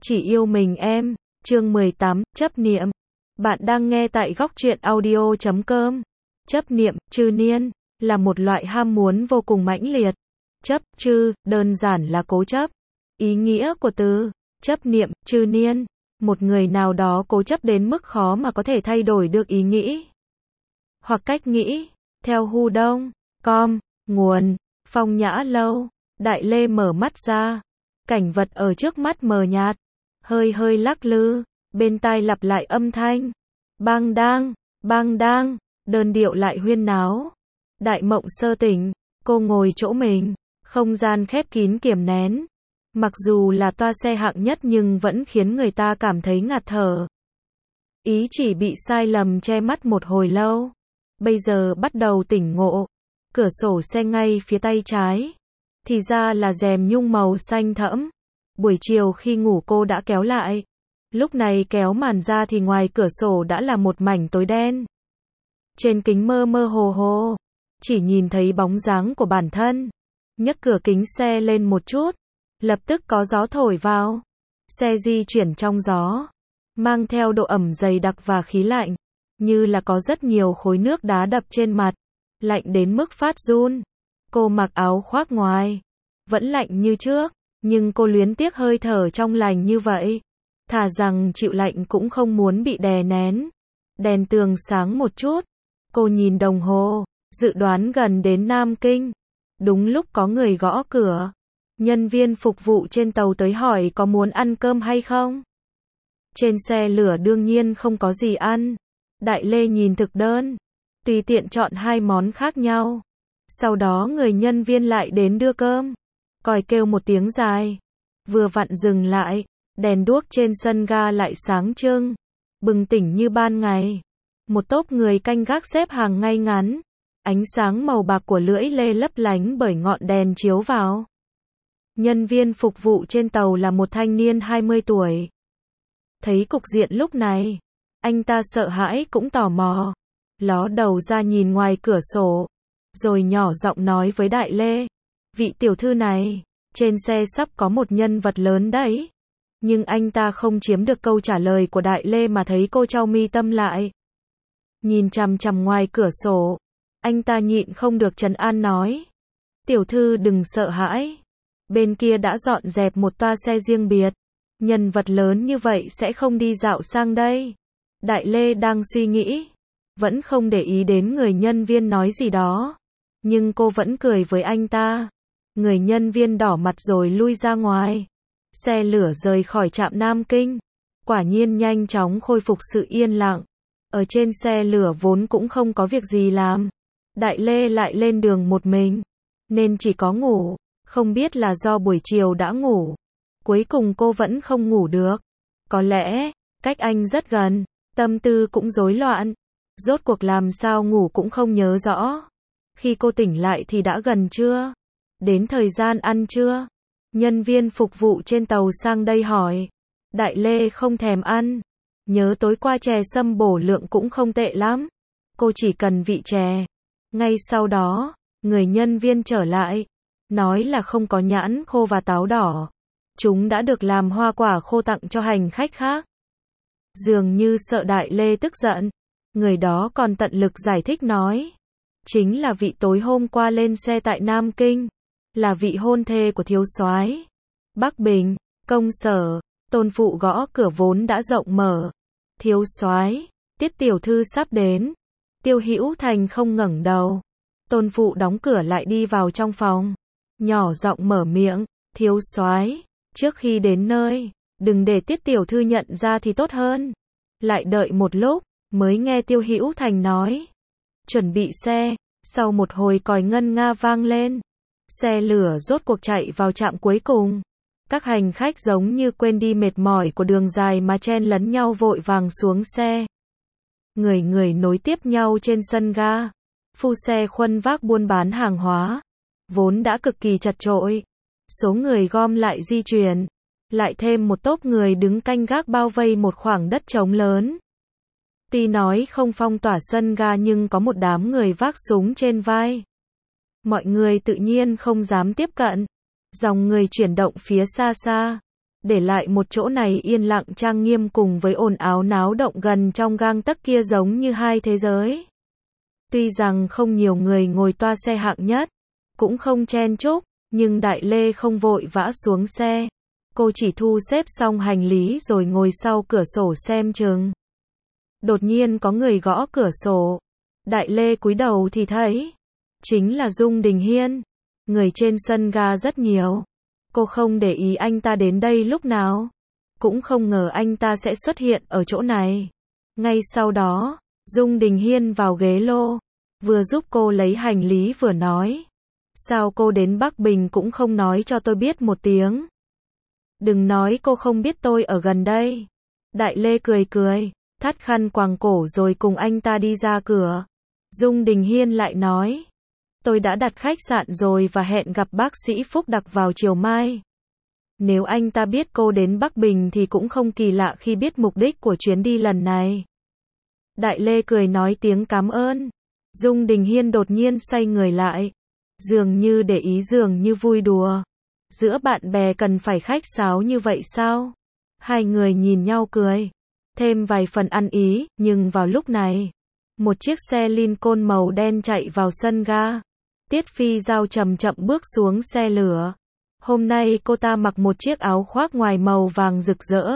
Chỉ yêu mình em, chương 18, chấp niệm. Bạn đang nghe tại góc truyện audio.com. Chấp niệm, trừ niên, là một loại ham muốn vô cùng mãnh liệt. Chấp, trừ, đơn giản là cố chấp. Ý nghĩa của từ chấp niệm, trừ niên, một người nào đó cố chấp đến mức khó mà có thể thay đổi được ý nghĩ hoặc cách nghĩ. Theo who.com, nguồn, Phong Nhã Lâu. Đại Lê mở mắt ra. Cảnh vật ở trước mắt mờ nhạt, hơi hơi lắc lư, bên tai lặp lại âm thanh. Bang đang, đơn điệu lại huyên náo. Đại mộng sơ tỉnh, cô ngồi chỗ mình, không gian khép kín kiềm nén. Mặc dù là toa xe hạng nhất nhưng vẫn khiến người ta cảm thấy ngạt thở. Ý chỉ bị sai lầm che mắt một hồi lâu. Bây giờ bắt đầu tỉnh ngộ. Cửa sổ xe ngay phía tay trái. Thì ra là rèm nhung màu xanh thẫm. Buổi chiều khi ngủ cô đã kéo lại. Lúc này kéo màn ra thì ngoài cửa sổ đã là một mảnh tối đen. Trên kính mơ mơ hồ hồ, chỉ nhìn thấy bóng dáng của bản thân. Nhấc cửa kính xe lên một chút, lập tức có gió thổi vào. Xe di chuyển trong gió, mang theo độ ẩm dày đặc và khí lạnh, như là có rất nhiều khối nước đá đập trên mặt, lạnh đến mức phát run. Cô mặc áo khoác ngoài, vẫn lạnh như trước, nhưng cô luyến tiếc hơi thở trong lành như vậy. Thà rằng chịu lạnh cũng không muốn bị đè nén. Đèn tường sáng một chút, cô nhìn đồng hồ, dự đoán gần đến Nam Kinh. Đúng lúc có người gõ cửa. Nhân viên phục vụ trên tàu tới hỏi có muốn ăn cơm hay không. Trên xe lửa đương nhiên không có gì ăn. Đại Lê nhìn thực đơn, tùy tiện chọn 2 món khác nhau. Sau đó người nhân viên lại đến đưa cơm. Còi kêu một tiếng dài, vừa vặn dừng lại, đèn đuốc trên sân ga lại sáng trưng, bừng tỉnh như ban ngày. Một tốp người canh gác xếp hàng ngay ngắn, ánh sáng màu bạc của lưỡi lê lấp lánh bởi ngọn đèn chiếu vào. Nhân viên phục vụ trên tàu là một thanh niên 20 tuổi. Thấy cục diện lúc này, anh ta sợ hãi cũng tò mò, ló đầu ra nhìn ngoài cửa sổ, rồi nhỏ giọng nói với Đại Lê, vị tiểu thư này, trên xe sắp có một nhân vật lớn đấy. Nhưng anh ta không chiếm được câu trả lời của Đại Lê mà thấy cô chau mi tâm lại. Nhìn chằm chằm ngoài cửa sổ, anh ta nhịn không được trấn an nói, tiểu thư đừng sợ hãi. Bên kia đã dọn dẹp một toa xe riêng biệt. Nhân vật lớn như vậy sẽ không đi dạo sang đây. Đại Lê đang suy nghĩ, vẫn không để ý đến người nhân viên nói gì đó. Nhưng cô vẫn cười với anh ta. Người nhân viên đỏ mặt rồi lui ra ngoài. Xe lửa rời khỏi trạm Nam Kinh. Quả nhiên nhanh chóng khôi phục sự yên lặng. Ở trên xe lửa vốn cũng không có việc gì làm. Đại Lê lại lên đường một mình, nên chỉ có ngủ. Không biết là do buổi chiều đã ngủ. Cuối cùng cô vẫn không ngủ được. Có lẽ, cách anh rất gần, tâm tư cũng rối loạn. Rốt cuộc làm sao ngủ cũng không nhớ rõ. Khi cô tỉnh lại thì đã gần trưa. Đến thời gian ăn trưa. Nhân viên phục vụ trên tàu sang đây hỏi. Đại Lê không thèm ăn. Nhớ tối qua chè sâm bổ lượng cũng không tệ lắm. Cô chỉ cần vị chè. Ngay sau đó, người nhân viên trở lại. Nói là không có nhãn khô và táo đỏ. Chúng đã được làm hoa quả khô tặng cho hành khách khác. Dường như sợ Đại Lê tức giận. Người đó còn tận lực giải thích nói. Chính là vị tối hôm qua lên xe tại Nam Kinh. Là vị hôn thê của thiếu soái Bắc Bình, công sở. Tôn phụ gõ cửa vốn đã rộng mở. Thiếu soái, Tiết tiểu thư sắp đến. Tiêu Hữu Thành không ngẩng đầu. Tôn phụ đóng cửa lại đi vào trong phòng. Nhỏ giọng mở miệng, thiếu soái, trước khi đến nơi, đừng để Tiết tiểu thư nhận ra thì tốt hơn. Lại đợi một lúc, mới nghe Tiêu Hữu Thành nói. Chuẩn bị xe, sau một hồi còi ngân nga vang lên. Xe lửa rốt cuộc chạy vào trạm cuối cùng. Các hành khách giống như quên đi mệt mỏi của đường dài mà chen lấn nhau vội vàng xuống xe. Người người nối tiếp nhau trên sân ga. Phu xe khuân vác buôn bán hàng hóa. Vốn đã cực kỳ chật chội. Số người gom lại di chuyển. Lại thêm một tốp người đứng canh gác bao vây một khoảng đất trống lớn. Tuy nói không phong tỏa sân ga nhưng có một đám người vác súng trên vai. Mọi người tự nhiên không dám tiếp cận. Dòng người chuyển động phía xa xa. để lại một chỗ này yên lặng trang nghiêm cùng với ồn ào náo động gần trong gang tấc kia giống như hai thế giới. Tuy rằng không nhiều người ngồi toa xe hạng nhất, cũng không chen chúc, nhưng Đại Lê không vội vã xuống xe. Cô chỉ thu xếp xong hành lý rồi ngồi sau cửa sổ xem chừng. Đột nhiên có người gõ cửa sổ. Đại Lê cúi đầu thì thấy, chính là Dung Đình Hiên. Người trên sân ga rất nhiều. Cô không để ý anh ta đến đây lúc nào. Cũng không ngờ anh ta sẽ xuất hiện ở chỗ này. Ngay sau đó, Dung Đình Hiên vào ghế lô, vừa giúp cô lấy hành lý vừa nói. Sao cô đến Bắc Bình cũng không nói cho tôi biết một tiếng? Đừng nói cô không biết tôi ở gần đây. Đại Lê cười cười, thắt khăn quàng cổ rồi cùng anh ta đi ra cửa. Dung Đình Hiên lại nói, tôi đã đặt khách sạn rồi và hẹn gặp bác sĩ Phúc Đặc vào chiều mai. Nếu anh ta biết cô đến Bắc Bình thì cũng không kỳ lạ khi biết mục đích của chuyến đi lần này. Đại Lê cười nói tiếng cảm ơn. Dung Đình Hiên đột nhiên xoay người lại. Dường như để ý dường như vui đùa. Giữa bạn bè cần phải khách sáo như vậy sao? Hai người nhìn nhau cười. Thêm vài phần ăn ý, nhưng vào lúc này, một chiếc xe Lincoln màu đen chạy vào sân ga. Tiết Phi Giao chậm chậm bước xuống xe lửa. Hôm nay cô ta mặc một chiếc áo khoác ngoài màu vàng rực rỡ.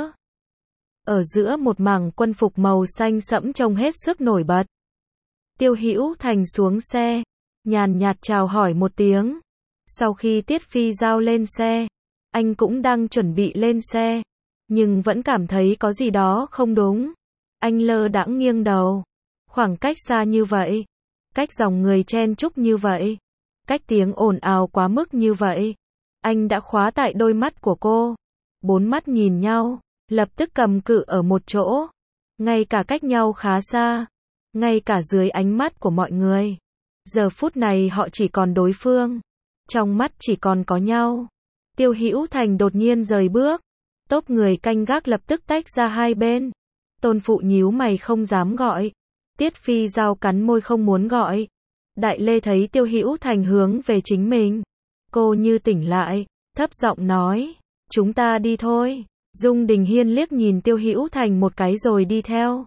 Ở giữa một mảng quân phục màu xanh sẫm trông hết sức nổi bật. Tiêu Hữu Thành xuống xe, nhàn nhạt chào hỏi một tiếng. Sau khi Tiết Phi Giao lên xe, anh cũng đang chuẩn bị lên xe, nhưng vẫn cảm thấy có gì đó không đúng. Anh lơ đãng nghiêng đầu. Khoảng cách xa như vậy, cách dòng người chen chúc như vậy, cách tiếng ồn ào quá mức như vậy, anh đã khóa tại đôi mắt của cô. Bốn mắt nhìn nhau, lập tức cầm cự ở một chỗ. Ngay cả cách nhau khá xa, ngay cả dưới ánh mắt của mọi người. Giờ phút này họ chỉ còn đối phương, trong mắt chỉ còn có nhau. Tiêu Hữu Thành đột nhiên rời bước. Tốp người canh gác lập tức tách ra hai bên. Tôn Phụ nhíu mày không dám gọi. Tiết Phi Giao cắn môi không muốn gọi. Đại Lê thấy Tiêu Hữu Thành hướng về chính mình. Cô như tỉnh lại, thấp giọng nói, chúng ta đi thôi. Dung Đình Hiên liếc nhìn Tiêu Hữu Thành một cái rồi đi theo.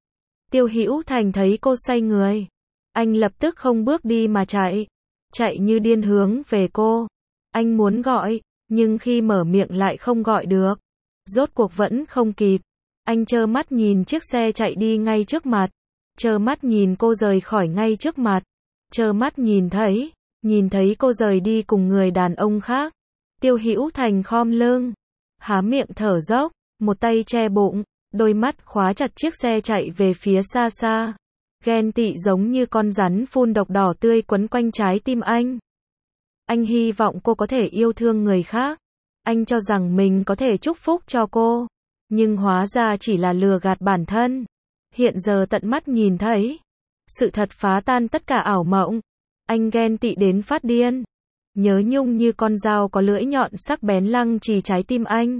Tiêu Hữu Thành thấy cô xoay người. Anh lập tức không bước đi mà chạy. Chạy như điên hướng về cô. Anh muốn gọi, nhưng khi mở miệng lại không gọi được. Rốt cuộc vẫn không kịp. Anh trơ mắt nhìn chiếc xe chạy đi ngay trước mặt. Trơ mắt nhìn cô rời khỏi ngay trước mặt. Trơ mắt nhìn thấy cô rời đi cùng người đàn ông khác. Tiêu Hữu Thành khom lưng, há miệng thở dốc, một tay che bụng, đôi mắt khóa chặt chiếc xe chạy về phía xa xa. Ghen tị giống như con rắn phun độc đỏ tươi quấn quanh trái tim anh. Anh hy vọng cô có thể yêu thương người khác. Anh cho rằng mình có thể chúc phúc cho cô, nhưng hóa ra chỉ là lừa gạt bản thân. Hiện giờ tận mắt nhìn thấy, sự thật phá tan tất cả ảo mộng. Anh ghen tị đến phát điên. Nhớ nhung như con dao có lưỡi nhọn sắc bén lăng trì trái tim anh.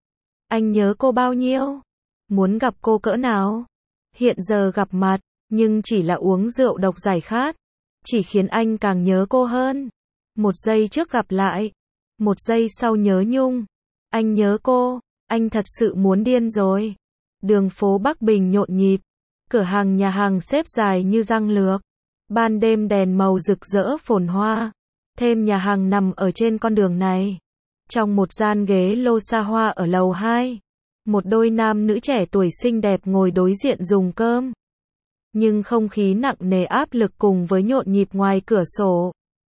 Anh nhớ cô bao nhiêu? Muốn gặp cô cỡ nào? Hiện giờ gặp mặt, nhưng chỉ là uống rượu độc giải khát, chỉ khiến anh càng nhớ cô hơn. Một giây trước gặp lại, một giây sau nhớ nhung. Anh nhớ cô, anh thật sự muốn điên rồi. Đường phố Bắc Bình nhộn nhịp, cửa hàng nhà hàng xếp dài như răng lược. Ban đêm đèn màu rực rỡ phồn hoa. Thêm nhà hàng nằm ở trên con đường này. Trong một gian ghế lô xa hoa ở lầu 2, một đôi nam nữ trẻ tuổi xinh đẹp ngồi đối diện dùng cơm. Nhưng không khí nặng nề áp lực cùng với nhộn nhịp ngoài cửa sổ,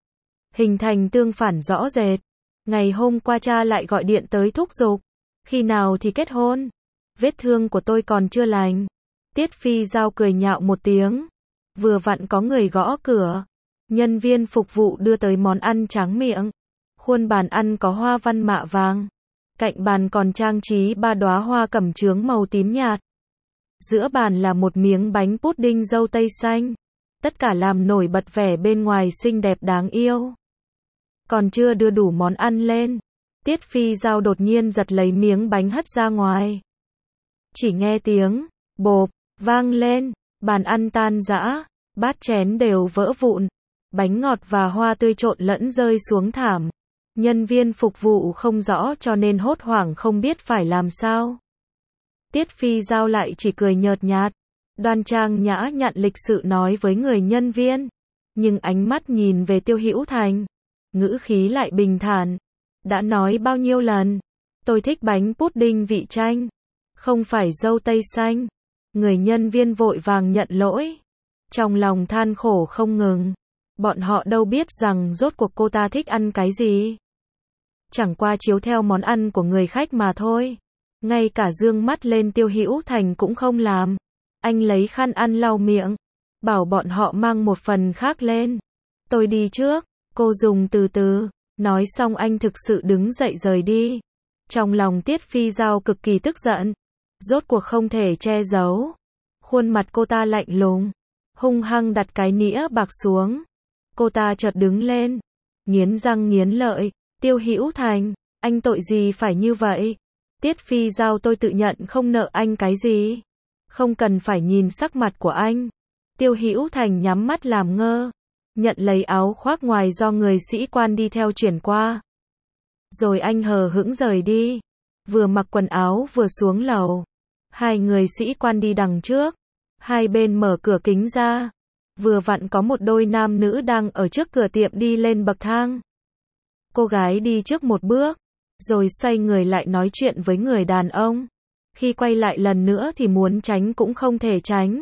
hình thành tương phản rõ rệt. Ngày hôm qua cha lại gọi điện tới thúc giục. Khi nào thì kết hôn? Vết thương của tôi còn chưa lành. Tiết Phi Giao cười nhạo một tiếng. Vừa vặn có người gõ cửa. Nhân viên phục vụ đưa tới món ăn tráng miệng. Khuôn bàn ăn có hoa văn mạ vàng. Cạnh bàn còn trang trí 3 đóa hoa cẩm chướng màu tím nhạt. Giữa bàn là một miếng bánh pudding dâu tây xanh. Tất cả làm nổi bật vẻ bên ngoài xinh đẹp đáng yêu. Còn chưa đưa đủ món ăn lên, Tiết Phi Giao đột nhiên giật lấy miếng bánh hất ra ngoài. Chỉ nghe tiếng bộp vang lên, bàn ăn tan rã, bát chén đều vỡ vụn, bánh ngọt và hoa tươi trộn lẫn rơi xuống thảm. Nhân viên phục vụ không rõ cho nên hốt hoảng không biết phải làm sao. Tiết Phi Giao lại chỉ cười nhợt nhạt, đoan trang nhã nhặn lịch sự nói với người nhân viên, nhưng ánh mắt nhìn về Tiêu Hữu Thành, ngữ khí lại bình thản. Đã nói bao nhiêu lần, tôi thích bánh pudding vị chanh, không phải dâu tây xanh. Người nhân viên vội vàng nhận lỗi, trong lòng than khổ không ngừng. Bọn họ đâu biết rằng rốt cuộc cô ta thích ăn cái gì. Chẳng qua chiếu theo món ăn của người khách mà thôi. Ngay cả dương mắt lên Tiêu Hữu Thành cũng không làm. Anh lấy khăn ăn lau miệng, bảo bọn họ mang một phần khác lên. Tôi đi trước, cô dùng từ từ. Nói xong anh thực sự đứng dậy rời đi. Trong lòng Tiết Phi Giao cực kỳ tức giận. Rốt cuộc không thể che giấu. Khuôn mặt cô ta lạnh lùng, hung hăng đặt cái nĩa bạc xuống. Cô ta chợt đứng lên, nghiến răng nghiến lợi. Tiêu Hữu Thành, anh tội gì phải như vậy? Tiết Phi Giao, tôi tự nhận không nợ anh cái gì. Không cần phải nhìn sắc mặt của anh. Tiêu Hữu Thành nhắm mắt làm ngơ, nhận lấy áo khoác ngoài do người sĩ quan đi theo chuyển qua. Rồi anh hờ hững rời đi. Vừa mặc quần áo vừa xuống lầu. Hai người sĩ quan đi đằng trước. Hai bên mở cửa kính ra. Vừa vặn có một đôi nam nữ đang ở trước cửa tiệm đi lên bậc thang. Cô gái đi trước một bước, rồi xoay người lại nói chuyện với người đàn ông. Khi quay lại lần nữa thì muốn tránh cũng không thể tránh.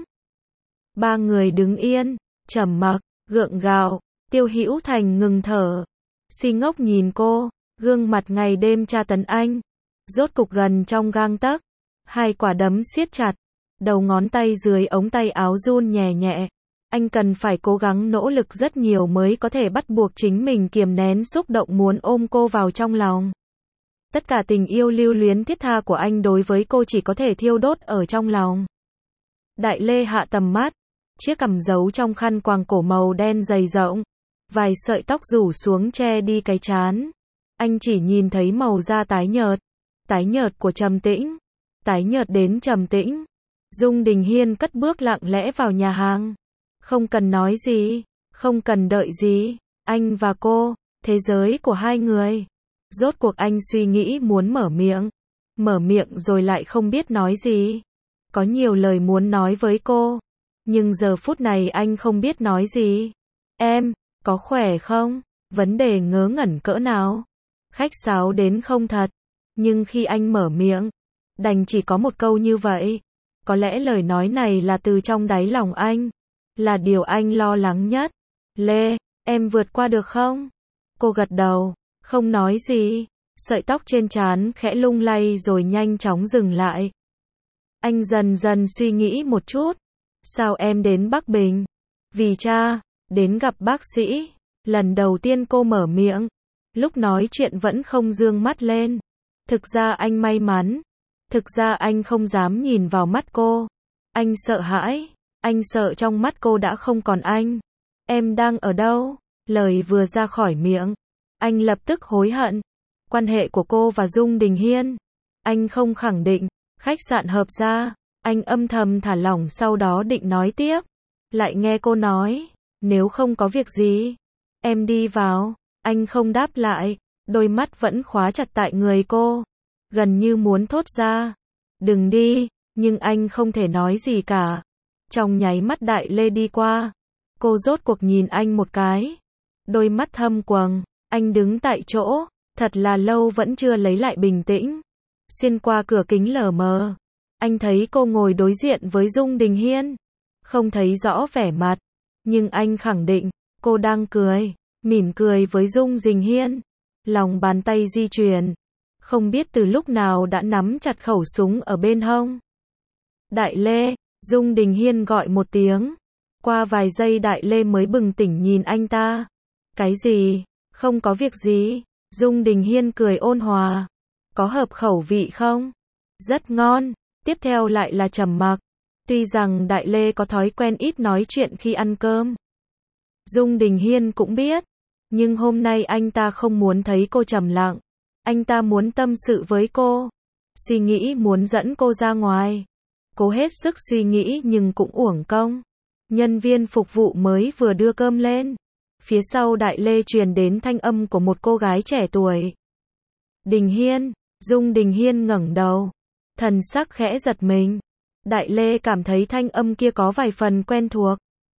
Ba người đứng yên, trầm mặc, gượng gạo. Tiêu Hữu Thành ngừng thở, si ngốc nhìn cô, gương mặt ngày đêm tra tấn anh. Rốt cục gần trong gang tấc, hai quả đấm siết chặt, đầu ngón tay dưới ống tay áo run nhẹ nhẹ. Anh cần phải cố gắng nỗ lực rất nhiều mới có thể bắt buộc chính mình kiềm nén xúc động muốn ôm cô vào trong lòng. Tất cả tình yêu lưu luyến thiết tha của anh đối với cô chỉ có thể thiêu đốt ở trong lòng. Đại Lê hạ tầm mắt, chiếc cằm giấu trong khăn quàng cổ màu đen dày rộng, vài sợi tóc rủ xuống che đi cái trán. Anh chỉ nhìn thấy màu da tái nhợt của Trầm Tĩnh, tái nhợt đến trầm tĩnh. Dung Đình Hiên cất bước lặng lẽ vào nhà hàng. Không cần nói gì, không cần đợi gì, anh và cô, thế giới của hai người. Rốt cuộc anh suy nghĩ muốn mở miệng rồi lại không biết nói gì. Có nhiều lời muốn nói với cô, nhưng giờ phút này anh không biết nói gì. Em, có khỏe không? Vấn đề ngớ ngẩn cỡ nào? Khách sáo đến không thật, nhưng khi anh mở miệng, đành chỉ có một câu như vậy. Có lẽ lời nói này là từ trong đáy lòng anh, là điều anh lo lắng nhất. Lê, em vượt qua được không? Cô gật đầu, không nói gì. Sợi tóc trên trán khẽ lung lay rồi nhanh chóng dừng lại. Anh dần dần suy nghĩ một chút. Sao em đến Bắc Bình? Vì cha, đến gặp bác sĩ. Lần đầu tiên cô mở miệng, lúc nói chuyện vẫn không dương mắt lên. Thực ra anh may mắn. Thực ra anh không dám nhìn vào mắt cô. Anh sợ hãi. Anh sợ trong mắt cô đã không còn anh. Em đang ở đâu? Lời vừa ra khỏi miệng, anh lập tức hối hận. Quan hệ của cô và Dung Đình Hiên, anh không khẳng định. Khách sạn hợp ra, anh âm thầm thả lỏng sau đó định nói tiếp. Lại nghe cô nói, nếu không có việc gì, em đi vào. Anh không đáp lại, đôi mắt vẫn khóa chặt tại người cô. Gần như muốn thốt ra, đừng đi, nhưng anh không thể nói gì cả. Trong nháy mắt Đại Lê đi qua, cô rốt cuộc nhìn anh một cái. Đôi mắt thâm quầng, anh đứng tại chỗ, thật là lâu vẫn chưa lấy lại bình tĩnh. Xuyên qua cửa kính lờ mờ, anh thấy cô ngồi đối diện với Dung Đình Hiên. Không thấy rõ vẻ mặt, nhưng anh khẳng định, cô đang cười, mỉm cười với Dung Đình Hiên. Lòng bàn tay di chuyển, không biết từ lúc nào đã nắm chặt khẩu súng ở bên hông. Đại Lê, Dung Đình Hiên gọi một tiếng. Qua vài giây Đại Lê mới bừng tỉnh nhìn anh ta. Cái gì? Không có việc gì. Dung Đình Hiên cười ôn hòa. Có hợp khẩu vị không? Rất ngon. Tiếp theo lại là trầm mặc. Tuy rằng Đại Lê có thói quen ít nói chuyện khi ăn cơm. Dung Đình Hiên cũng biết. Nhưng hôm nay anh ta không muốn thấy cô trầm lặng. Anh ta muốn tâm sự với cô. Suy nghĩ muốn dẫn cô ra ngoài. Cố hết sức suy nghĩ nhưng cũng uổng công. Nhân viên phục vụ mới vừa đưa cơm lên. Phía sau Đại Lê truyền đến thanh âm của một cô gái trẻ tuổi. Đình Hiên, Dung Đình Hiên ngẩng đầu, thần sắc khẽ giật mình. Đại Lê cảm thấy thanh âm kia có vài phần quen thuộc.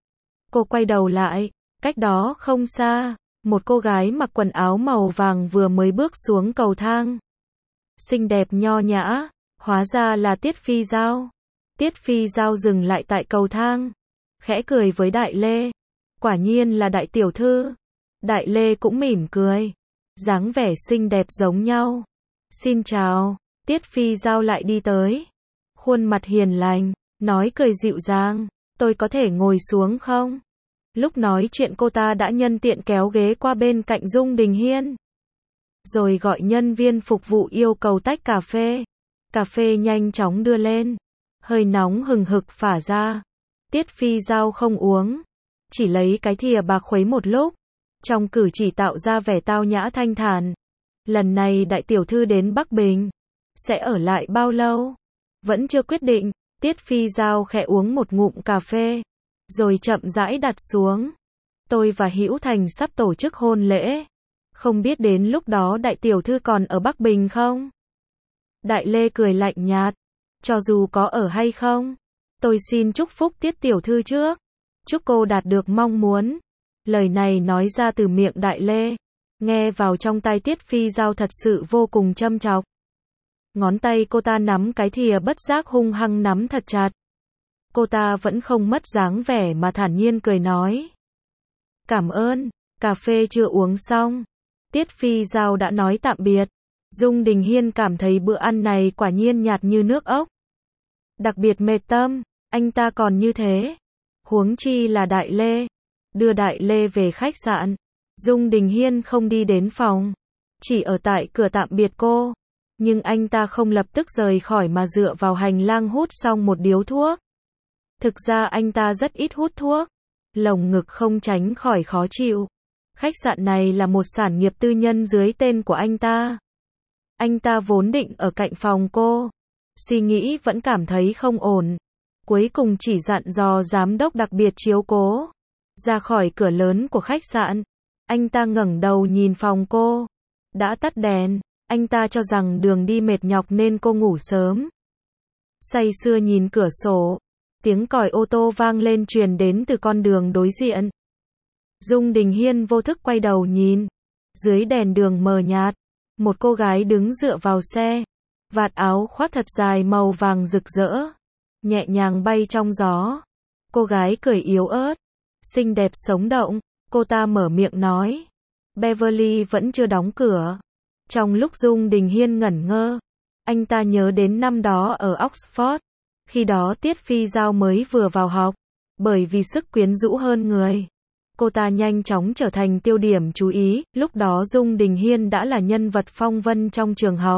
Cô quay đầu lại, cách đó không xa, một cô gái mặc quần áo màu vàng vừa mới bước xuống cầu thang. Xinh đẹp nho nhã, hóa ra là Tiết Phi Giao. Tiết Phi Giao dừng lại tại cầu thang, khẽ cười với Đại Lê. Quả nhiên là Đại tiểu thư. Đại Lê cũng mỉm cười, dáng vẻ xinh đẹp giống nhau. Xin chào. Tiết Phi Giao lại đi tới, khuôn mặt hiền lành, nói cười dịu dàng, tôi có thể ngồi xuống không? Lúc nói chuyện cô ta đã nhân tiện kéo ghế qua bên cạnh Dung Đình Hiên, rồi gọi nhân viên phục vụ yêu cầu tách cà phê. Cà phê nhanh chóng đưa lên, hơi nóng hừng hực phả ra. Tiết Phi Giao không uống, chỉ lấy cái thìa bạc khuấy một lúc, trong cử chỉ tạo ra vẻ tao nhã thanh thản. Lần này đại tiểu thư đến Bắc Bình, sẽ ở lại bao lâu? Vẫn chưa quyết định. Tiết Phi Giao khẽ uống một ngụm cà phê, rồi chậm rãi đặt xuống. Tôi và Hữu Thành sắp tổ chức hôn lễ, không biết đến lúc đó đại tiểu thư còn ở Bắc Bình không? Đại Lê cười lạnh nhạt, cho dù có ở hay không, tôi xin chúc phúc Tiết tiểu thư trước, chúc cô đạt được mong muốn. Lời này nói ra từ miệng Đại Lê, nghe vào trong tai Tiết Phi Giao thật sự vô cùng châm chọc. Ngón tay cô ta nắm cái thìa bất giác hung hăng nắm thật chặt. Cô ta vẫn không mất dáng vẻ mà thản nhiên cười nói. Cảm ơn, cà phê chưa uống xong. Tiết Phi Giao đã nói tạm biệt. Dung Đình Hiên cảm thấy bữa ăn này quả nhiên nhạt như nước ốc. Đặc biệt mệt tâm, anh ta còn như thế. Huống chi là Đại Lê. Đưa Đại Lê về khách sạn, Dung Đình Hiên không đi đến phòng, chỉ ở tại cửa tạm biệt cô. Nhưng anh ta không lập tức rời khỏi mà dựa vào hành lang hút xong một điếu thuốc. Thực ra anh ta rất ít hút thuốc, lồng ngực không tránh khỏi khó chịu. Khách sạn này là một sản nghiệp tư nhân dưới tên của anh ta. Anh ta vốn định ở cạnh phòng cô, suy nghĩ vẫn cảm thấy không ổn. Cuối cùng chỉ dặn dò giám đốc đặc biệt chiếu cố. Ra khỏi cửa lớn của khách sạn, anh ta ngẩng đầu nhìn phòng cô. Đã tắt đèn, anh ta cho rằng đường đi mệt nhọc nên cô ngủ sớm. Say sưa nhìn cửa sổ, tiếng còi ô tô vang lên truyền đến từ con đường đối diện. Dung Đình Hiên vô thức quay đầu nhìn. Dưới đèn đường mờ nhạt, một cô gái đứng dựa vào xe, vạt áo khoác thật dài màu vàng rực rỡ, nhẹ nhàng bay trong gió. Cô gái cười yếu ớt, xinh đẹp sống động. Cô ta mở miệng nói. Beverly vẫn chưa đóng cửa. Trong lúc Dung Đình Hiên ngẩn ngơ, anh ta nhớ đến năm đó ở Oxford. Khi đó Tiết Phi Giao mới vừa vào học, bởi vì sức quyến rũ hơn người, cô ta nhanh chóng trở thành tiêu điểm chú ý. Lúc đó Dung Đình Hiên đã là nhân vật phong vân trong trường học.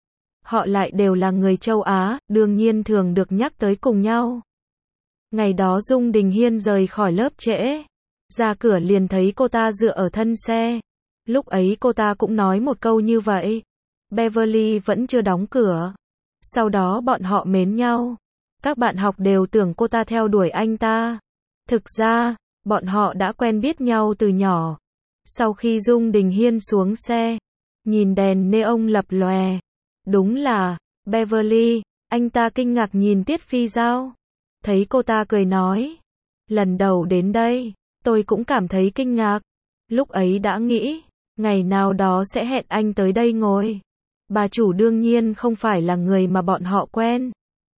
Họ lại đều là người châu Á, đương nhiên thường được nhắc tới cùng nhau. Ngày đó Dung Đình Hiên rời khỏi lớp trễ, ra cửa liền thấy cô ta dựa ở thân xe. Lúc ấy cô ta cũng nói một câu như vậy. Beverly vẫn chưa đóng cửa. Sau đó bọn họ mến nhau. Các bạn học đều tưởng cô ta theo đuổi anh ta. Thực ra, bọn họ đã quen biết nhau từ nhỏ. Sau khi Dung Đình Hiên xuống xe, nhìn đèn neon lập lòe. Đúng là Beverly. Anh ta kinh ngạc nhìn Tiết Phi Giao. Thấy cô ta cười nói. Lần đầu đến đây, tôi cũng cảm thấy kinh ngạc. Lúc ấy đã nghĩ, ngày nào đó sẽ hẹn anh tới đây ngồi. Bà chủ đương nhiên không phải là người mà bọn họ quen.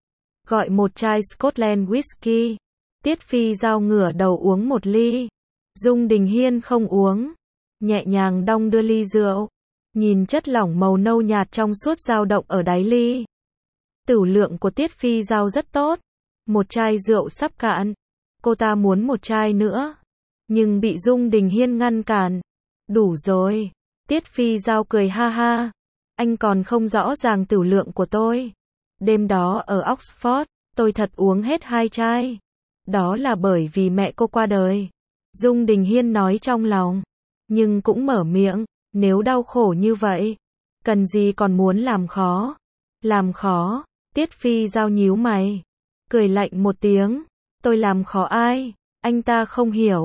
Gọi một chai Scotland whisky. Tiết Phi Giao ngửa đầu uống một ly. Dung Đình Hiên không uống, nhẹ nhàng đong đưa ly rượu. Nhìn chất lỏng màu nâu nhạt trong suốt dao động ở đáy ly. Tửu lượng của Tiết Phi Giao rất tốt. Một chai rượu sắp cạn. Cô ta muốn một chai nữa, nhưng bị Dung Đình Hiên ngăn cản. Đủ rồi. Tiết Phi Giao cười ha ha. Anh còn không rõ ràng tửu lượng của tôi. Đêm đó ở Oxford, tôi thật uống hết 2 chai. Đó là bởi vì mẹ cô qua đời. Dung Đình Hiên nói trong lòng, nhưng cũng mở miệng. Nếu đau khổ như vậy, cần gì còn muốn làm khó? Làm khó? Tiết Phi Giao nhíu mày, cười lạnh một tiếng. Tôi làm khó ai? Anh ta không hiểu.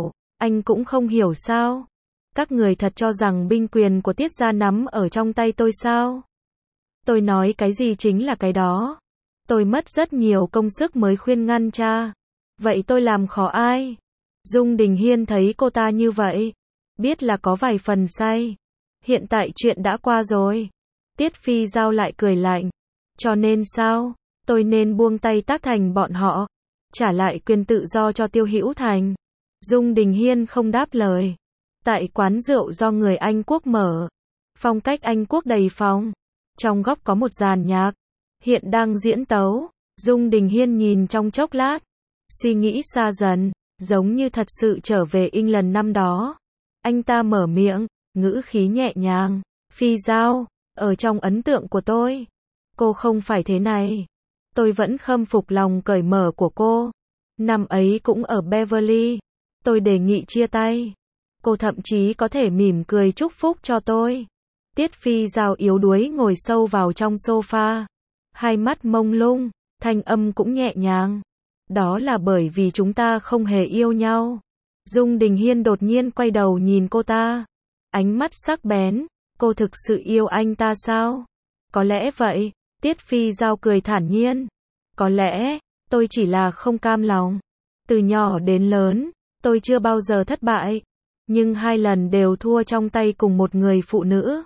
Anh cũng không hiểu sao? Các người thật cho rằng binh quyền của Tiết gia nắm ở trong tay tôi sao? Tôi nói cái gì chính là cái đó. Tôi mất rất nhiều công sức mới khuyên ngăn cha. Vậy tôi làm khó ai? Dung Đình Hiên thấy cô ta như vậy, biết là có vài phần say. Hiện tại chuyện đã qua rồi. Tiết Phi Giao lại cười lạnh. Cho nên sao? Tôi nên buông tay Tác Thành bọn họ, trả lại quyền tự do cho Tiêu Hữu Thành. Dung Đình Hiên không đáp lời. Tại quán rượu do người Anh Quốc mở, phong cách Anh Quốc đầy phong. Trong góc có một dàn nhạc, hiện đang diễn tấu. Dung Đình Hiên nhìn trong chốc lát, suy nghĩ xa dần, giống như thật sự trở về England năm đó. Anh ta mở miệng, ngữ khí nhẹ nhàng. Phi Giao, ở trong ấn tượng của tôi, cô không phải thế này. Tôi vẫn khâm phục lòng cởi mở của cô. Năm ấy cũng ở Beverly, tôi đề nghị chia tay. Cô thậm chí có thể mỉm cười chúc phúc cho tôi. Tiết Phi Giao yếu đuối ngồi sâu vào trong sofa, hai mắt mông lung, thanh âm cũng nhẹ nhàng. Đó là bởi vì chúng ta không hề yêu nhau. Dung Đình Hiên đột nhiên quay đầu nhìn cô ta, ánh mắt sắc bén. Cô thực sự yêu anh ta sao? Có lẽ vậy. Tiết Phi Giao cười thản nhiên. Có lẽ, tôi chỉ là không cam lòng. Từ nhỏ đến lớn, tôi chưa bao giờ thất bại, nhưng 2 lần đều thua trong tay cùng một người phụ nữ.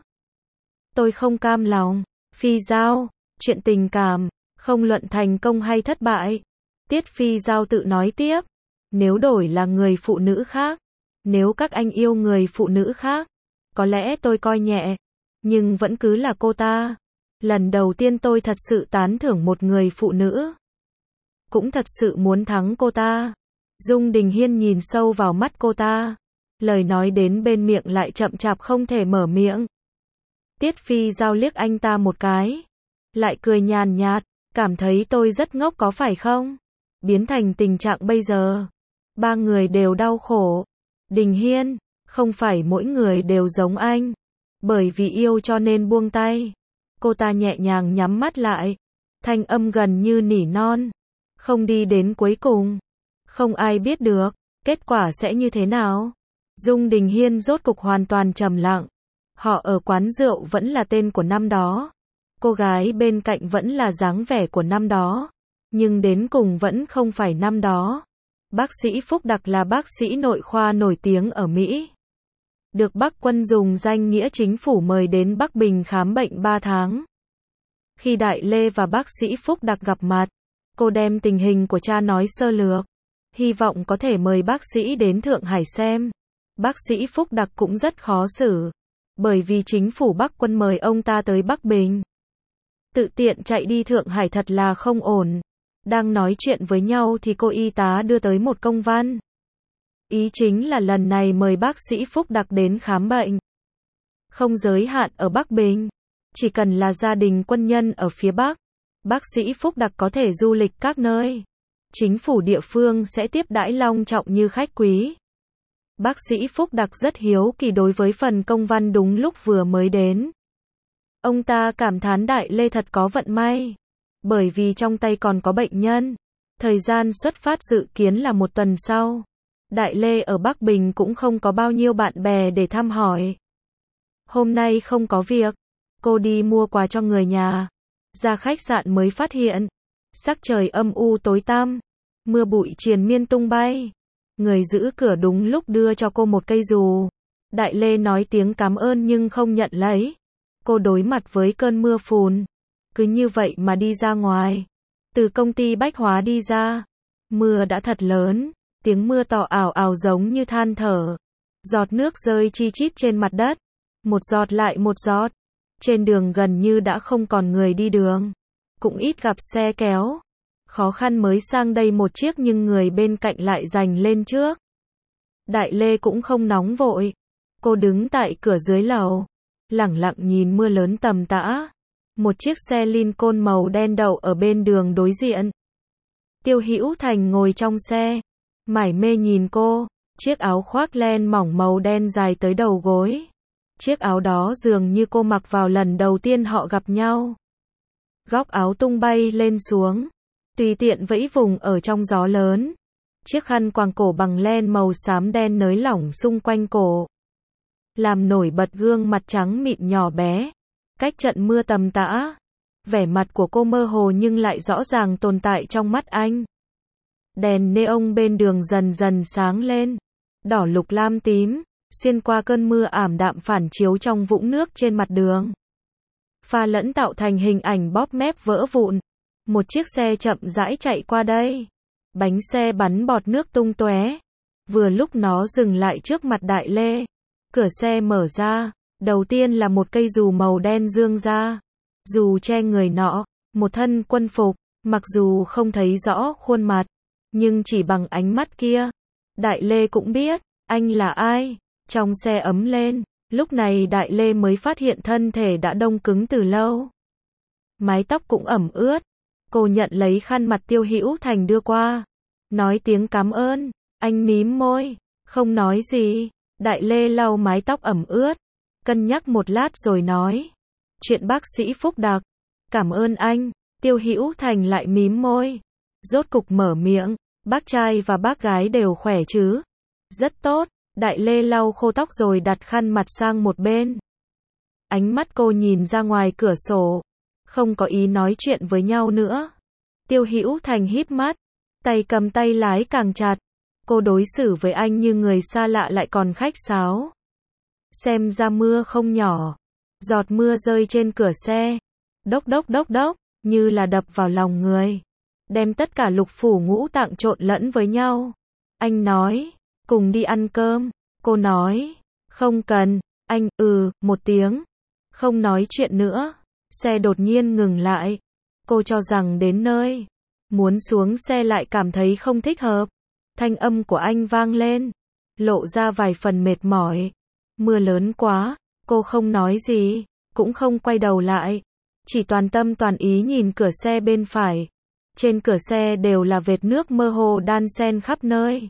Tôi không cam lòng. Phi Giao, chuyện tình cảm, không luận thành công hay thất bại. Tiết Phi Giao tự nói tiếp. Nếu đổi là người phụ nữ khác, nếu các anh yêu người phụ nữ khác, có lẽ tôi coi nhẹ, nhưng vẫn cứ là cô ta. Lần đầu tiên tôi thật sự tán thưởng một người phụ nữ, cũng thật sự muốn thắng cô ta. Dung Đình Hiên nhìn sâu vào mắt cô ta, lời nói đến bên miệng lại chậm chạp không thể mở miệng. Tiết Phi Giao liếc anh ta một cái, lại cười nhàn nhạt, cảm thấy tôi rất ngốc có phải không? Biến thành tình trạng bây giờ, 3 người đều đau khổ. Đình Hiên, không phải mỗi người đều giống anh, bởi vì yêu cho nên buông tay. Cô ta nhẹ nhàng nhắm mắt lại, thanh âm gần như nỉ non. Không đi đến cuối cùng, không ai biết được kết quả sẽ như thế nào. Dung Đình Hiên rốt cục hoàn toàn trầm lặng. Họ ở quán rượu vẫn là tên của năm đó, cô gái bên cạnh vẫn là dáng vẻ của năm đó, nhưng đến cùng vẫn không phải năm đó. Bác sĩ Phúc Đặc là bác sĩ nội khoa nổi tiếng ở Mỹ, được Bắc Quân dùng danh nghĩa chính phủ mời đến Bắc Bình khám bệnh 3 tháng. Khi Đại Lê và bác sĩ Phúc Đặc gặp mặt, cô đem tình hình của cha nói sơ lược, hy vọng có thể mời bác sĩ đến Thượng Hải xem. Bác sĩ Phúc Đặc cũng rất khó xử, bởi vì chính phủ Bắc Quân mời ông ta tới Bắc Bình. Tự tiện chạy đi Thượng Hải thật là không ổn. Đang nói chuyện với nhau thì cô y tá đưa tới một công văn. Ý chính là lần này mời bác sĩ Phúc Đặc đến khám bệnh. Không giới hạn ở Bắc Bình, chỉ cần là gia đình quân nhân ở phía Bắc, bác sĩ Phúc Đặc có thể du lịch các nơi. Chính phủ địa phương sẽ tiếp đãi long trọng như khách quý. Bác sĩ Phúc Đặc rất hiếu kỳ đối với phần công văn đúng lúc vừa mới đến. Ông ta cảm thán Đại Lê thật có vận may, bởi vì trong tay còn có bệnh nhân. Thời gian xuất phát dự kiến là 1 tuần sau. Đại Lê ở Bắc Bình cũng không có bao nhiêu bạn bè để thăm hỏi. Hôm nay không có việc, cô đi mua quà cho người nhà. Ra khách sạn mới phát hiện, sắc trời âm u tối tăm, mưa bụi triền miên tung bay. Người giữ cửa đúng lúc đưa cho cô một cây dù. Đại Lê nói tiếng cảm ơn nhưng không nhận lấy. Cô đối mặt với cơn mưa phùn, cứ như vậy mà đi ra ngoài. Từ công ty bách hóa đi ra, mưa đã thật lớn, tiếng mưa to ào ào giống như than thở. Giọt nước rơi chi chít trên mặt đất, một giọt lại một giọt. Trên đường gần như đã không còn người đi đường, cũng ít gặp xe kéo. Khó khăn mới sang đây một chiếc nhưng người bên cạnh lại giành lên trước. Đại Lê cũng không nóng vội. Cô đứng tại cửa dưới lầu, lẳng lặng nhìn mưa lớn tầm tã. Một chiếc xe Lincoln màu đen đậu ở bên đường đối diện. Tiêu Hữu Thành ngồi trong xe, mải mê nhìn cô. Chiếc áo khoác len mỏng màu đen dài tới đầu gối. Chiếc áo đó dường như cô mặc vào lần đầu tiên họ gặp nhau. Góc áo tung bay lên xuống, tùy tiện vẫy vùng ở trong gió lớn. Chiếc khăn quàng cổ bằng len màu xám đen nới lỏng xung quanh cổ, làm nổi bật gương mặt trắng mịn nhỏ bé, cách trận mưa tầm tã. Vẻ mặt của cô mơ hồ nhưng lại rõ ràng tồn tại trong mắt anh. Đèn neon bên đường dần dần sáng lên, đỏ lục lam tím, xuyên qua cơn mưa ảm đạm phản chiếu trong vũng nước trên mặt đường. Pha lẫn tạo thành hình ảnh bóp mép vỡ vụn. Một chiếc xe chậm rãi chạy qua đây. Bánh xe bắn bọt nước tung tóe. Vừa lúc nó dừng lại trước mặt Đại Lê. Cửa xe mở ra, đầu tiên là một cây dù màu đen dương ra. Dù che người nọ, một thân quân phục, mặc dù không thấy rõ khuôn mặt, nhưng chỉ bằng ánh mắt kia, Đại Lê cũng biết, anh là ai. Trong xe ấm lên, lúc này Đại Lê mới phát hiện thân thể đã đông cứng từ lâu. Mái tóc cũng ẩm ướt. Cô nhận lấy khăn mặt Tiêu Hữu Thành đưa qua, nói tiếng cảm ơn. Anh mím môi, không nói gì. Đại Lê lau mái tóc ẩm ướt, cân nhắc một lát rồi nói, chuyện bác sĩ Phúc Đặc. Cảm ơn anh. Tiêu Hữu Thành lại mím môi, rốt cục mở miệng, bác trai và bác gái đều khỏe chứ? Rất tốt. Đại Lê lau khô tóc rồi đặt khăn mặt sang một bên. Ánh mắt cô nhìn ra ngoài cửa sổ, không có ý nói chuyện với nhau nữa. Tiêu Hữu Thành híp mắt, tay cầm tay lái càng chặt. Cô đối xử với anh như người xa lạ lại còn khách sáo. Xem ra mưa không nhỏ. Giọt mưa rơi trên cửa xe, đốc đốc đốc đốc, như là đập vào lòng người, đem tất cả lục phủ ngũ tạng trộn lẫn với nhau. Anh nói, cùng đi ăn cơm. Cô nói, không cần. Anh, một tiếng. Không nói chuyện nữa. Xe đột nhiên ngừng lại. Cô cho rằng đến nơi. Muốn xuống xe lại cảm thấy không thích hợp. Thanh âm của anh vang lên, lộ ra vài phần mệt mỏi. Mưa lớn quá. Cô không nói gì, cũng không quay đầu lại. Chỉ toàn tâm toàn ý nhìn cửa xe bên phải. Trên cửa xe đều là vệt nước mơ hồ đan xen khắp nơi.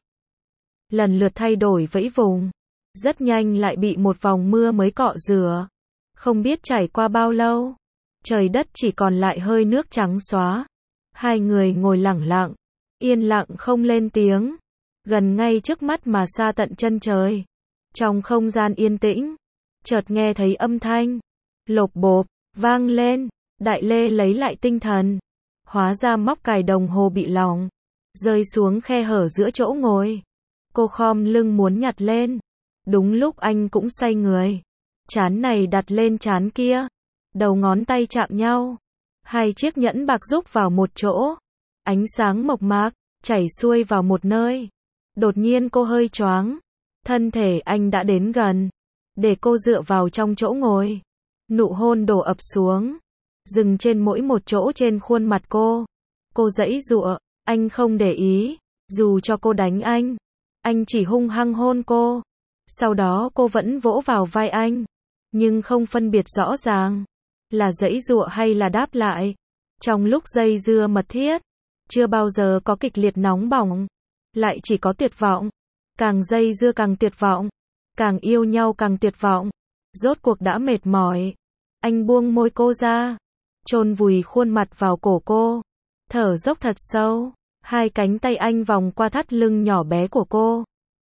Lần lượt thay đổi vẫy vùng. Rất nhanh lại bị một vòng mưa mới cọ rửa. Không biết trải qua bao lâu. Trời đất chỉ còn lại hơi nước trắng xóa. Hai người ngồi lẳng lặng, yên lặng không lên tiếng. Gần ngay trước mắt mà xa tận chân trời. Trong không gian yên tĩnh, chợt nghe thấy âm thanh lộp bộp vang lên. Đại Lê lấy lại tinh thần. Hóa ra móc cài đồng hồ bị lỏng, rơi xuống khe hở giữa chỗ ngồi. Cô khom lưng muốn nhặt lên. Đúng lúc anh cũng xoay người. Trán này đặt lên trán kia. Đầu ngón tay chạm nhau. Hai chiếc nhẫn bạc rúc vào một chỗ. Ánh sáng mộc mạc, chảy xuôi vào một nơi. Đột nhiên cô hơi choáng. Thân thể anh đã đến gần. Để cô dựa vào trong chỗ ngồi. Nụ hôn đổ ập xuống. Dừng trên mỗi một chỗ trên khuôn mặt cô. Cô giãy giụa. Anh không để ý. Dù cho cô đánh anh chỉ hung hăng hôn cô. Sau đó cô vẫn vỗ vào vai anh. Nhưng không phân biệt rõ ràng là giãy giụa hay là đáp lại. Trong lúc dây dưa mật thiết, chưa bao giờ có kịch liệt nóng bỏng, lại chỉ có tuyệt vọng. Càng dây dưa càng tuyệt vọng, càng yêu nhau càng tuyệt vọng. Rốt cuộc đã mệt mỏi. Anh buông môi cô ra, chôn vùi khuôn mặt vào cổ cô, thở dốc thật sâu. Hai cánh tay anh vòng qua thắt lưng nhỏ bé của cô,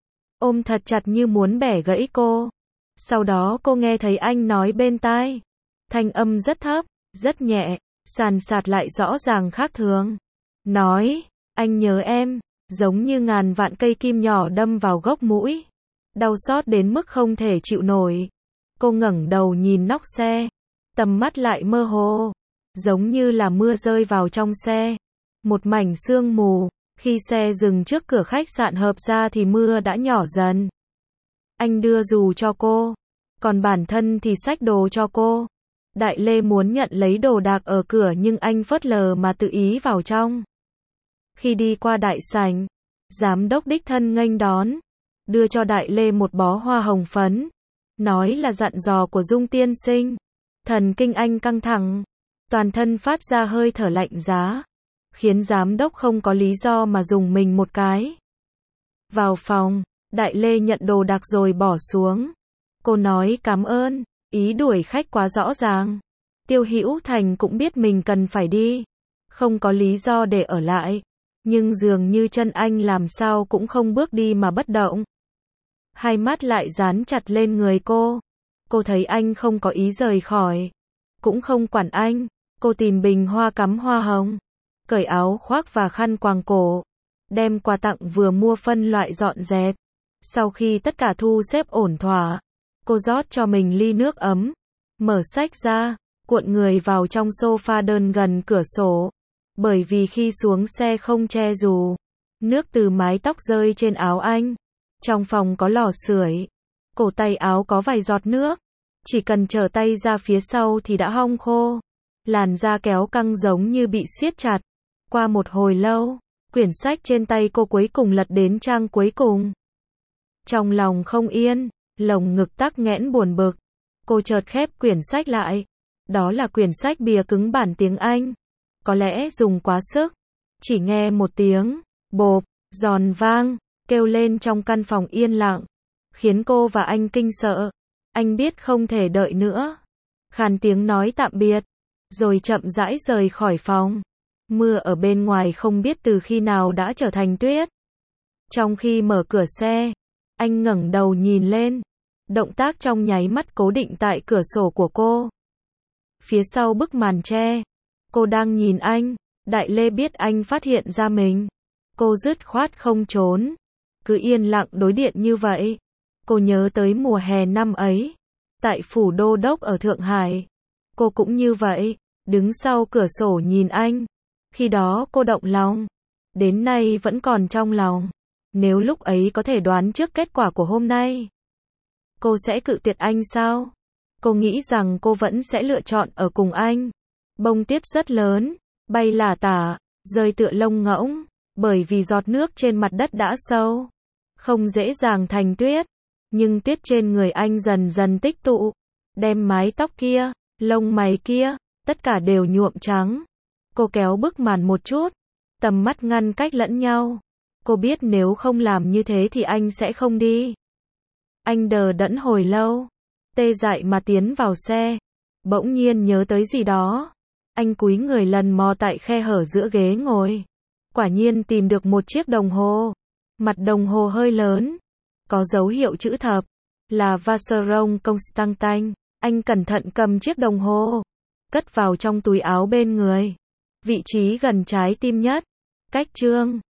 ôm thật chặt như muốn bẻ gãy cô. Sau đó cô nghe thấy anh nói bên tai. Thanh âm rất thấp, rất nhẹ, sàn sạt lại rõ ràng khác thường. Nói, anh nhớ em, giống như ngàn vạn cây kim nhỏ đâm vào gốc mũi. Đau xót đến mức không thể chịu nổi. Cô ngẩng đầu nhìn nóc xe, tầm mắt lại mơ hồ, giống như là mưa rơi vào trong xe. Một mảnh sương mù. Khi xe dừng trước cửa khách sạn Hợp Gia thì mưa đã nhỏ dần. Anh đưa dù cho cô, còn bản thân thì xách đồ cho cô. Đại Lê muốn nhận lấy đồ đạc ở cửa nhưng anh phớt lờ mà tự ý vào trong. Khi đi qua đại sảnh, giám đốc đích thân nghênh đón, đưa cho Đại Lê một bó hoa hồng phấn, nói là dặn dò của Dung tiên sinh. Thần kinh anh căng thẳng, toàn thân phát ra hơi thở lạnh giá, khiến giám đốc không có lý do mà dùng mình một cái. Vào phòng, Đại Lê nhận đồ đạc rồi bỏ xuống. Cô nói cảm ơn, ý đuổi khách quá rõ ràng. Tiêu Hữu Thành cũng biết mình cần phải đi, không có lý do để ở lại. Nhưng dường như chân anh làm sao cũng không bước đi mà bất động. Hai mắt lại dán chặt lên người cô. Cô thấy anh không có ý rời khỏi. Cũng không quản anh. Cô tìm bình hoa cắm hoa hồng. Cởi áo khoác và khăn quàng cổ. Đem quà tặng vừa mua phân loại dọn dẹp. Sau khi tất cả thu xếp ổn thỏa, cô rót cho mình ly nước ấm. Mở sách ra, cuộn người vào trong sofa đơn gần cửa sổ. Bởi vì khi xuống xe không che dù, nước từ mái tóc rơi trên áo anh. Trong phòng có lò sưởi, cổ tay áo có vài giọt nước. Chỉ cần trở tay ra phía sau thì đã hong khô. Làn da kéo căng giống như bị siết chặt. Qua một hồi lâu, quyển sách trên tay cô cuối cùng lật đến trang cuối cùng. Trong lòng không yên, lồng ngực tắc nghẽn buồn bực. Cô chợt khép quyển sách lại. Đó là quyển sách bìa cứng bản tiếng Anh. Có lẽ dùng quá sức. Chỉ nghe một tiếng bộp, giòn vang, kêu lên trong căn phòng yên lặng. Khiến cô và anh kinh sợ. Anh biết không thể đợi nữa. Khàn tiếng nói tạm biệt. Rồi chậm rãi rời khỏi phòng. Mưa ở bên ngoài không biết từ khi nào đã trở thành tuyết. Trong khi mở cửa xe, anh ngẩng đầu nhìn lên. Động tác trong nháy mắt cố định tại cửa sổ của cô. Phía sau bức màn che, cô đang nhìn anh. Đại Lê biết anh phát hiện ra mình. Cô dứt khoát không trốn. Cứ yên lặng đối điện như vậy. Cô nhớ tới mùa hè năm ấy. Tại phủ đô đốc ở Thượng Hải. Cô cũng như vậy. Đứng sau cửa sổ nhìn anh. Khi đó cô động lòng. Đến nay vẫn còn trong lòng. Nếu lúc ấy có thể đoán trước kết quả của hôm nay, cô sẽ cự tuyệt anh sao? Cô nghĩ rằng cô vẫn sẽ lựa chọn ở cùng anh. Bông tuyết rất lớn, bay lả tả, rơi tựa lông ngỗng, bởi vì giọt nước trên mặt đất đã sâu, không dễ dàng thành tuyết. Nhưng tuyết trên người anh dần dần tích tụ, đem mái tóc kia, lông mày kia, tất cả đều nhuộm trắng. Cô kéo bức màn một chút, tầm mắt ngăn cách lẫn nhau. Cô biết nếu không làm như thế thì anh sẽ không đi. Anh đờ đẫn hồi lâu, tê dại mà tiến vào xe. Bỗng nhiên nhớ tới gì đó. Anh cúi người lần mò tại khe hở giữa ghế ngồi. Quả nhiên tìm được một chiếc đồng hồ. Mặt đồng hồ hơi lớn, có dấu hiệu chữ thập, là Vacheron Constantin. Anh cẩn thận cầm chiếc đồng hồ, cất vào trong túi áo bên người. Vị trí gần trái tim nhất, cách chương